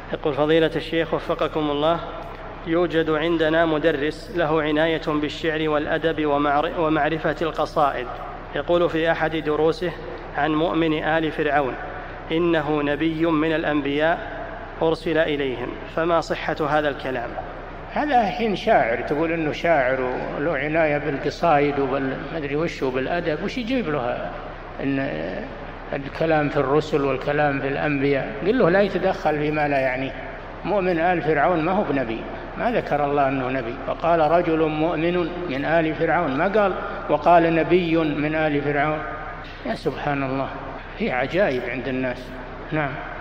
يقول فضيلة الشيخ وفقكم الله، يوجد عندنا مدرس له عناية بالشعر والأدب ومعرفة القصائد، يقول في أحد دروسه عن مؤمن آل فرعون إنه نبي من الأنبياء أرسل إليهم، فما صحة هذا الكلام؟ هذا حين شاعر تقول إنه شاعر وله عناية بالقصائد وبالمدري وش وبالأدب، وش يجيب له إن الكلام في الرسل والكلام في الأنبياء؟ قل له لا يتدخل فيما لا يعنيه. مؤمن آل فرعون ما هو بنبي، ما ذكر الله أنه نبي، فقال رجل مؤمن من آل فرعون، ما قال وقال نبي من آل فرعون. يا سبحان الله، هي عجائب عند الناس. نعم.